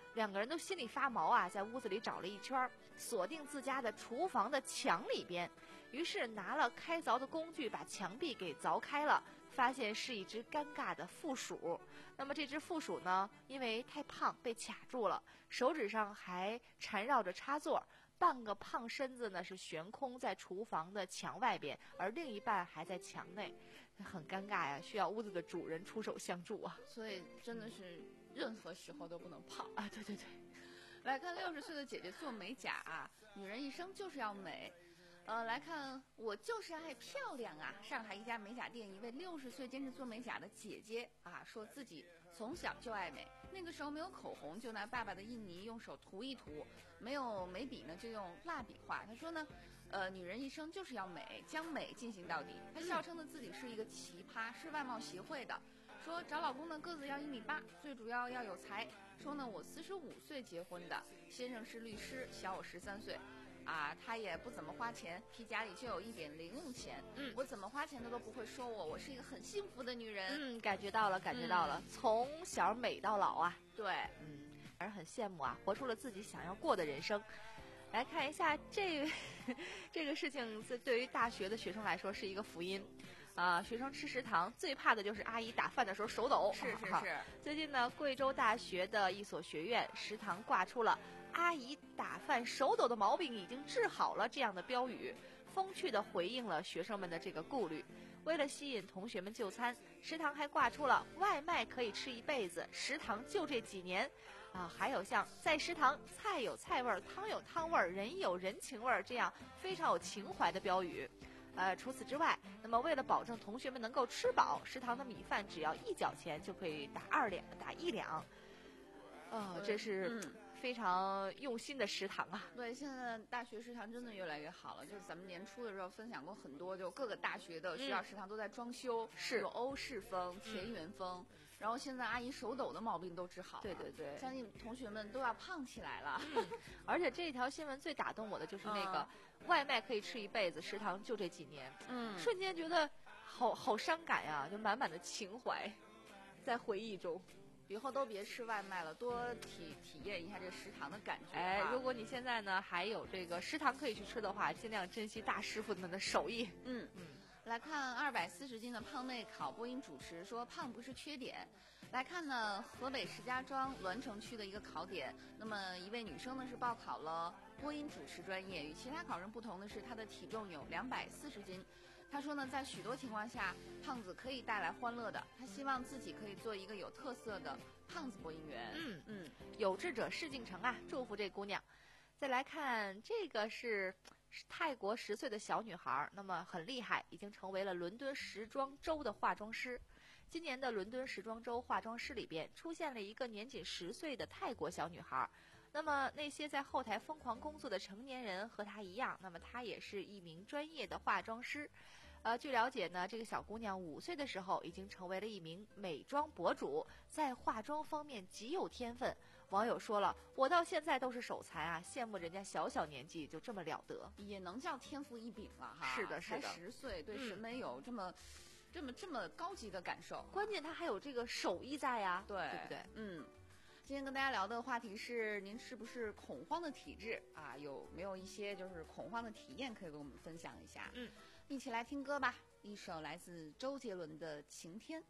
两个人都心里发毛啊，在屋子里找了一圈，锁定自家的厨房的墙里边，于是拿了开凿的工具把墙壁给凿开了，发现是一只尴尬的负鼠。那么这只负鼠呢，因为太胖被卡住了，手指上还缠绕着插座，半个胖身子呢是悬空在厨房的墙外边，而另一半还在墙内，很尴尬呀，需要屋子的主人出手相助啊。 所以真的是任何时候都不能胖啊！对对对， 来看六十岁的姐姐做美甲啊，女人一生就是要美。呃，来看我就是爱漂亮啊！上海一家美甲店，一位六十岁坚持做美甲的姐姐啊，说自己从小就爱美，那个时候没有口红，就拿爸爸的印泥用手涂一涂，没有眉笔呢，就用蜡笔画。她说呢，呃，女人一生就是要美，将美进行到底。她笑称的自己是一个奇葩，是外貌协会的。说找老公呢，个子要一米八，最主要要有才。说呢，我四十五岁结婚的，先生是律师，小我十三岁。啊，他也不怎么花钱，皮夹里就有一点零用钱。嗯，我怎么花钱的都不会说我，我是一个很幸福的女人。 嗯，感觉到了，感觉到了，嗯、从小美到老啊。 对， 嗯，还是很羡慕啊，活出了自己想要过的人生。来看一下这这个事情，对于大学的学生来说是一个福音。啊，学生吃食堂最怕的就是阿姨打饭的时候手抖。 是是是。 最近呢，贵州大学的一所学院食堂挂出了“阿姨打饭手抖的毛病已经治好了”这样的标语，风趣地回应了学生们的这个顾虑。为了吸引同学们就餐，食堂还挂出了“外卖可以吃一辈子，食堂就这几年”。啊，还有像在食堂菜有菜味儿，汤有汤味儿，人有人情味儿这样非常有情怀的标语。呃，除此之外，那么为了保证同学们能够吃饱，食堂的米饭只要一角钱就可以打二两，打一两。哦，这是非常用心的食堂啊。 对，现在大学食堂真的越来越好了。就是咱们年初的时候分享过很多，就各个大学的学校食堂都在装修， 是、 嗯、有欧式风、田园风。嗯，然后现在阿姨手抖的毛病都治好了。 对对对， 相信同学们都要胖起来了。 嗯，而且这条新闻最打动我的就是那个、嗯、外卖可以吃一辈子，食堂就这几年。 嗯， 瞬间觉得好好伤感呀，就满满的情怀，在回忆中。 以后都别吃外卖了，多体体验一下这食堂的感觉、啊。 哎，如果你现在呢还有这个食堂可以去吃的话，尽量珍惜大师傅们的手艺。 嗯嗯。来看二百四十斤的胖妹考播音主持，说胖不是缺点。来看呢，河北石家庄栾城区的一个考点，那么一位女生呢是报考了播音主持专业，与其他考生不同的是，她的体重有两百四十斤。她说呢，在许多情况下，胖子可以带来欢乐的。她希望自己可以做一个有特色的胖子播音员。 嗯嗯，有志者事竟成啊！祝福这姑娘。再来看这个是泰国十岁的小女孩，那么很厉害，已经成为了伦敦时装周的化妆师。今年的伦敦时装周化妆师里边出现了一个年仅十岁的泰国小女孩。那么那些在后台疯狂工作的成年人和她一样，那么她也是一名专业的化妆师。呃，据了解呢，这个小姑娘五岁的时候已经成为了一名美妆博主，在化妆方面极有天分。网友说了，我到现在都是手残啊，羡慕人家小小年纪就这么了得， 也能叫天赋异禀了哈。 是的，是的， 才十岁，对审美有这么、嗯、这么这么高级的感受， 关键她还有这个手艺在呀， 对对不对？ 嗯。今天跟大家聊的话题是，您是不是恐慌的体质啊？有没有一些就是恐慌的体验可以跟我们分享一下？ 嗯， 一起来听歌吧，一首来自周杰伦的《晴天》。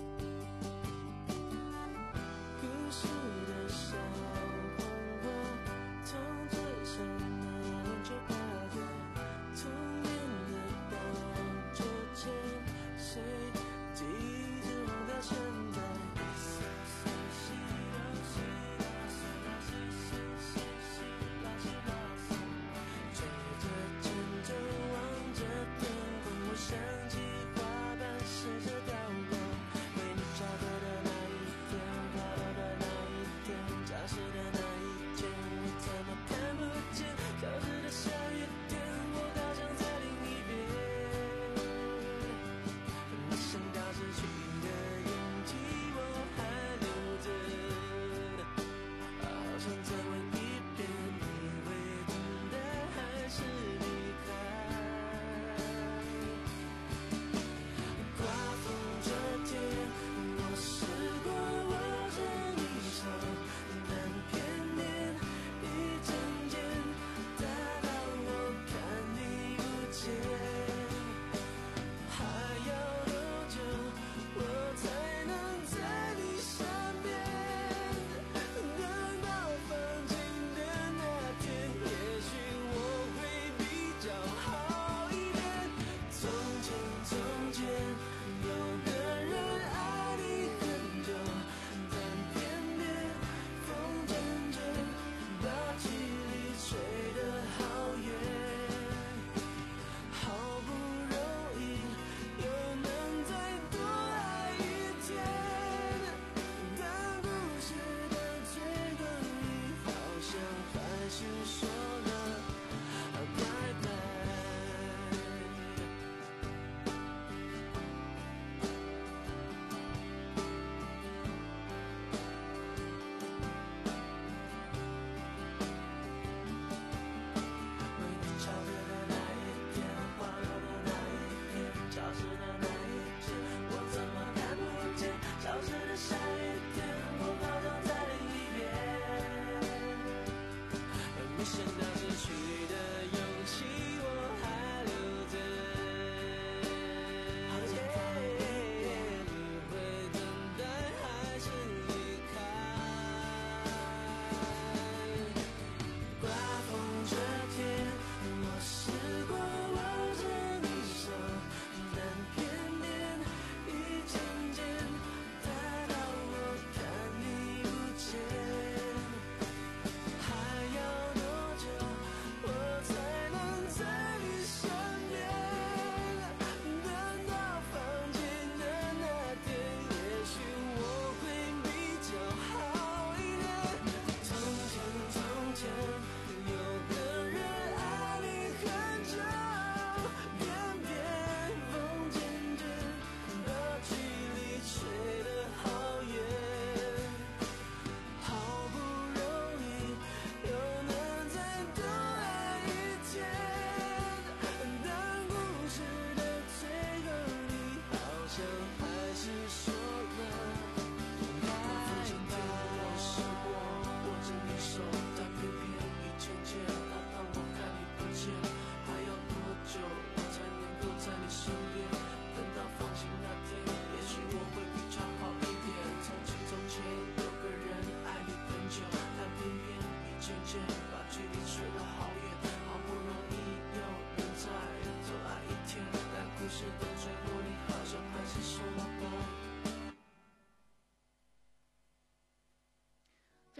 故事的小红花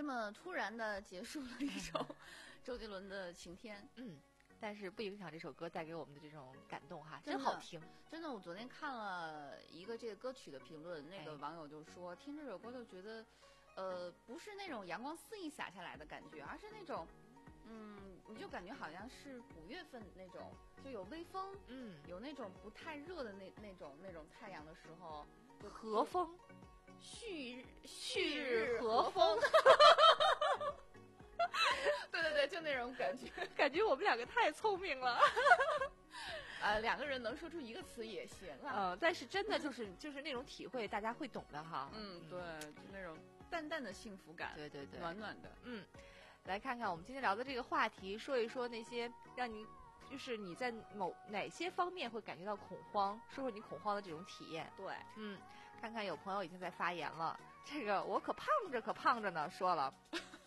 么突然的结束了一首周杰伦的《晴天》。 嗯，但是不影响这首歌带给我们的这种感动哈， 真真好听。 真的，我昨天看了一个这个歌曲的评论，那个网友就说，听这首歌就觉得，呃，不是那种阳光肆意洒下来的感觉，而是那种，嗯，你就感觉好像是五月份那种，就有微风， 嗯， 有那种不太热的那那种那种太阳的时候， 和风， 旭旭日日和风。 对对对，就那种感觉， 感觉我们两个太聪明了。 呃，两个人能说出一个词也行啊。 嗯，但是真的就是就是那种体会，大家会懂的哈。 嗯，对，就那种淡淡的幸福感， 对对对， 暖暖的。 嗯，来看看我们今天聊的这个话题，说一说那些让你就是你在某哪些方面会感觉到恐慌，说说你恐慌的这种体验。 对， 嗯，看看有朋友已经在发言了，这个我可胖着可胖着呢，说了。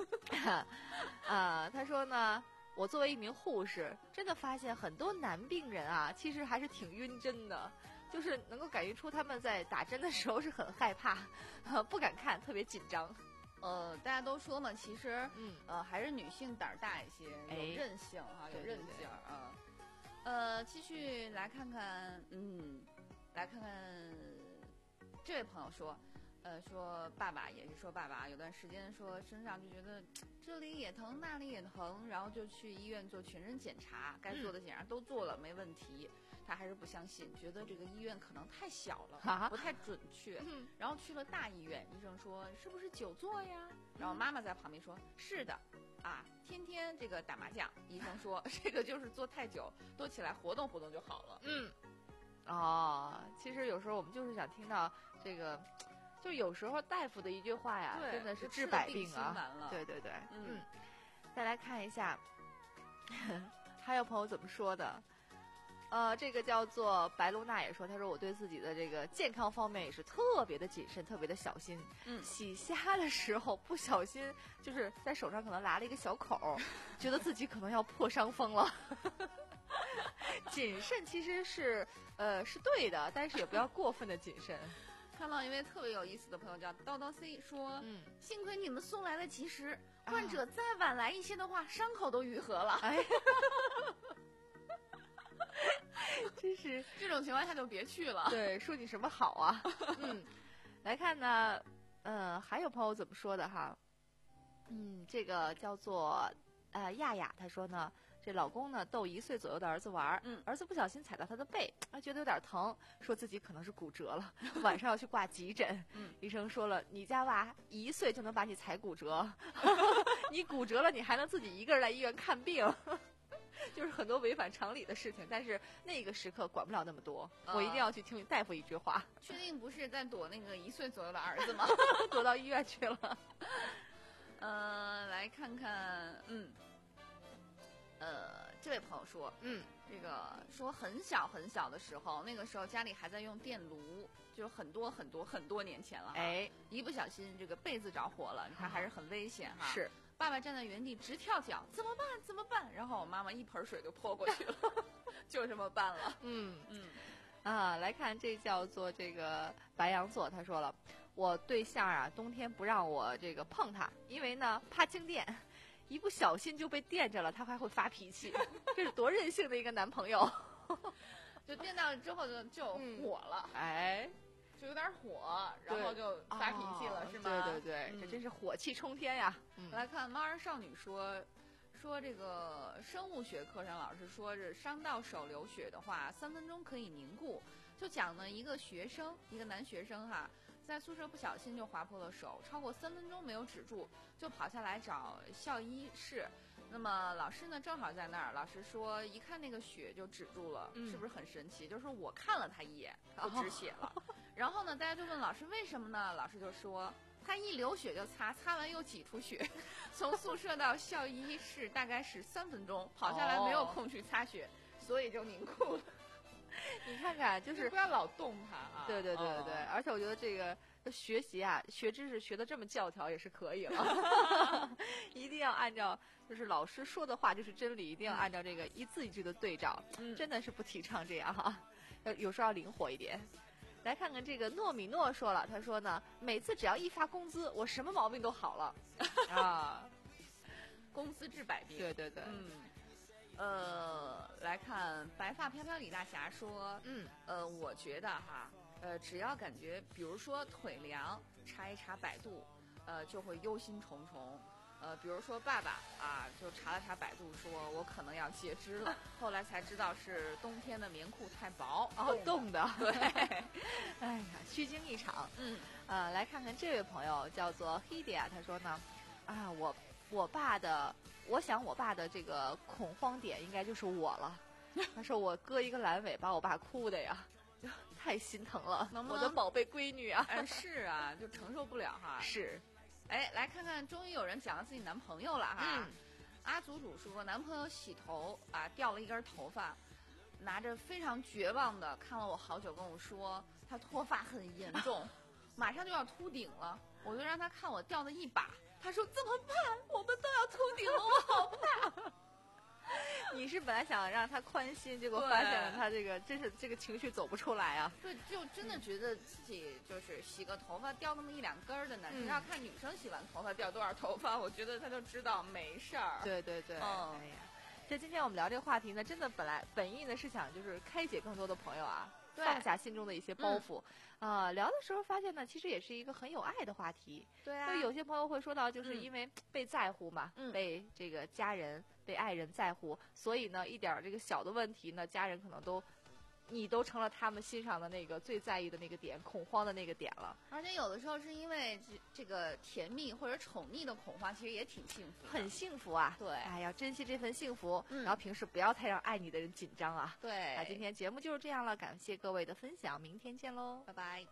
啊，他说呢，我作为一名护士，真的发现很多男病人啊，其实还是挺晕针的，就是能够感觉出他们在打针的时候是很害怕，不敢看，特别紧张。 呃，大家都说嘛，其实， 嗯， 呃，还是女性胆儿大一些，有韧性哈、啊，有韧劲儿啊。呃，继续来看看，嗯，来看看这位朋友说。呃，说爸爸也是说爸爸，有段时间说身上就觉得这里也疼那里也疼，然后就去医院做全身检查，该做的检查都做了，没问题。他还是不相信，觉得这个医院可能太小了， 啊、 不太准确。 嗯、 然后去了大医院，医生说是不是久坐呀？然后妈妈在旁边说：“是的，啊，天天这个打麻将。”医生说这个就是坐太久，多起来活动活动就好了。 嗯，哦，其实有时候我们就是想听到这个。就有时候大夫的一句话呀，真的是治百病啊！对对对，嗯, 嗯。再来看一下，还有朋友怎么说的？呃，这个叫做白露娜也说，她说我对自己的这个健康方面也是特别的谨慎，特别的小心。 嗯， 洗虾的时候不小心就是在手上可能拉了一个小口，觉得自己可能要破伤风了。谨慎其实是呃是对的，但是也不要过分的谨慎。 看到一位特别有意思的朋友叫叨叨 C 说， 嗯， 幸亏你们送来的及时，患者再晚来一些的话，伤口都愈合了。 哎，真是这种情况下就别去了。 对，说你什么好啊？嗯，来看呢，嗯、呃，还有朋友怎么说的哈？嗯，这个叫做呃亚亚，他说呢。这老公呢逗一岁左右的儿子玩， 嗯， 儿子不小心踩到他的背，他觉得有点疼，说自己可能是骨折了，晚上要去挂急诊。 嗯， 医生说了，你家娃一岁就能把你踩骨折，你骨折了，你还能自己一个人来医院看病，就是很多违反常理的事情。但是那个时刻管不了那么多，呃、我一定要去听大夫一句话。 确定不是在躲那个一岁左右的儿子吗？ 躲到医院去了。 呃，来看看，嗯。呃，这位朋友说， 嗯， 这个说很小很小的时候，那个时候家里还在用电炉，就很多很多很多年前了。 哎， 一不小心这个被子着火了，你看还是很危险哈。 是， 爸爸站在原地直跳脚，怎么办？怎么办？然后我妈妈一盆水就泼过去了，就这么办了。 嗯嗯， 啊，来看这叫做这个白羊座，他说了，我对象啊，冬天不让我这个碰他，因为呢怕静电。一不小心就被电着了，他还会发脾气，这是多任性的一个男朋友！ 就电到了之后就就火了， 嗯、哎， 就有点火，然后就发脾气了， 哦、 是吗？ 对对对，嗯、这真是火气冲天呀！ 嗯、来看猫儿少女说，说这个生物学课上老师说，这伤到手流血的话，三分钟可以凝固。就讲呢，一个学生，一个男学生哈。在宿舍不小心就划破了手，超过三分钟没有止住，就跑下来找校医室。那么老师呢正好在那儿，老师说一看那个血就止住了， 嗯、 是不是很神奇？就是我看了他一眼，就止血了。哦、然后呢，大家就问老师为什么呢？老师就说他一流血就擦，擦完又挤出血，从宿舍到校医室大概是三分钟，跑下来没有空去擦血，哦、所以就凝固了。 你看看，就是不要老动它啊！ 对对对对对，哦、而且我觉得这个学习啊，学知识学的这么教条也是可以了，一定要按照就是老师说的话就是真理，一定要按照这个一字一句的对照， 嗯、 真的是不提倡这样哈，有时候要灵活一点。 来看看这个糯米诺说了，他说呢，每次只要一发工资，我什么毛病都好了啊， 工资治百病。 对对对， 嗯，呃，来看白发飘飘李大侠说， 嗯， 呃，我觉得哈，呃，只要感觉，比如说腿凉，查一查百度，呃，就会忧心忡忡。呃，比如说爸爸啊，就查了查百度，说我可能要截肢了，后来才知道是冬天的棉裤太薄， 哦，冻的， 对， 哎呀，虚惊一场。 嗯， 呃，来看看这位朋友叫做 Hidia， 他说呢，啊，我我爸的，我想我爸的这个恐慌点应该就是我了。他说我割一个阑尾，把我爸哭的呀，就太心疼了， 能不能我的宝贝闺女啊。 嗯，是啊，就承受不了哈。 是。 哎，来看看，终于有人讲了自己男朋友了哈。 嗯、 阿祖主说，男朋友洗头啊掉了一根头发，拿着非常绝望的看了我好久，跟我说他脱发很严重，马上就要秃顶了。我就让他看我掉的一把，他说怎么办？我们都要秃顶了，我好怕。 你是本来想让他宽心，结果发现了他这个真是这个情绪走不出来啊。 对，就真的觉得自己就是洗个头发掉那么一两根儿的男生， 嗯、 要看女生洗完头发掉多少头发，我觉得他就知道没事儿。 对对对， 嗯， 哎呀，这今天我们聊这个话题呢，真的本来本意呢是想就是开解更多的朋友啊，放下心中的一些包袱。啊、嗯呃，聊的时候发现呢，其实也是一个很有爱的话题。 对啊， 就有些朋友会说到，就是因为被在乎嘛， 嗯、 被这个家人。被爱人在乎，所以呢，一点这个小的问题呢，家人可能都，你都成了他们心上的那个最在意的那个点，恐慌的那个点了。 而且有的时候是因为这这个甜蜜或者宠溺的恐慌，其实也挺幸福的， 很幸福啊。 对， 哎，要珍惜这份幸福， 嗯、 然后平时不要太让爱你的人紧张啊。 对， 那今天节目就是这样了，感谢各位的分享，明天见喽， 拜拜。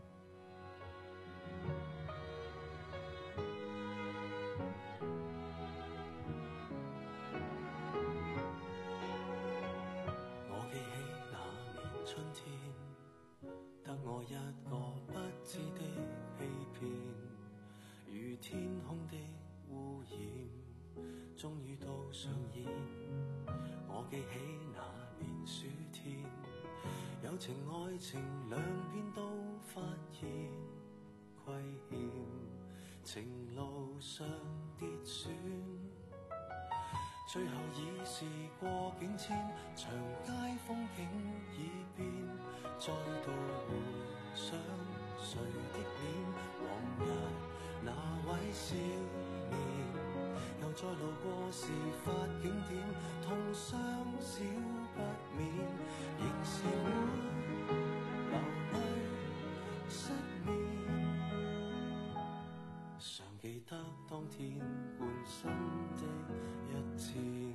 我一個不知的欺騙，如天空的污染，終於都上演。我記起那年暑天，友情愛情兩邊都發現虧欠，情路上跌損，最後已是過境遷，長街風景已變，再度回想誰的臉，往日那位少年，又再路過事發景點，痛傷少不免，仍是會流淚失眠，常記得當天換心的一箭。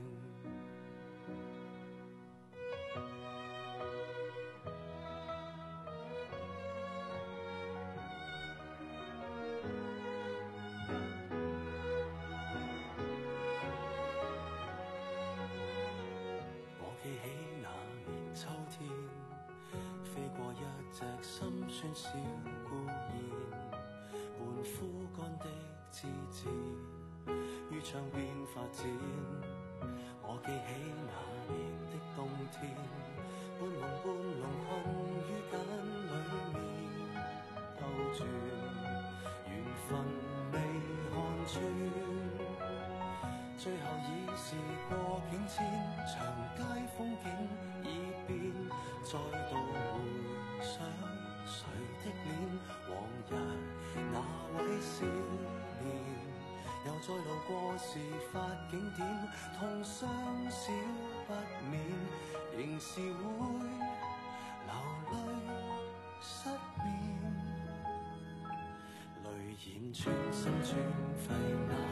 記起那年秋天，飛過一隻心酸小孤燕，伴枯乾的枝枝於窗邊發展。我記起那年的冬天，半夢半朧困於繭裡面兜轉，緣分未看穿，最後已是過境遷，長街風景已變，再度回想誰的臉，往日那位少年，又再路過事發景點，痛傷少不免，仍是會流淚失眠，淚染全身轉沸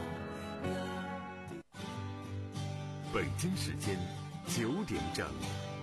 那一。 北京时间九点整。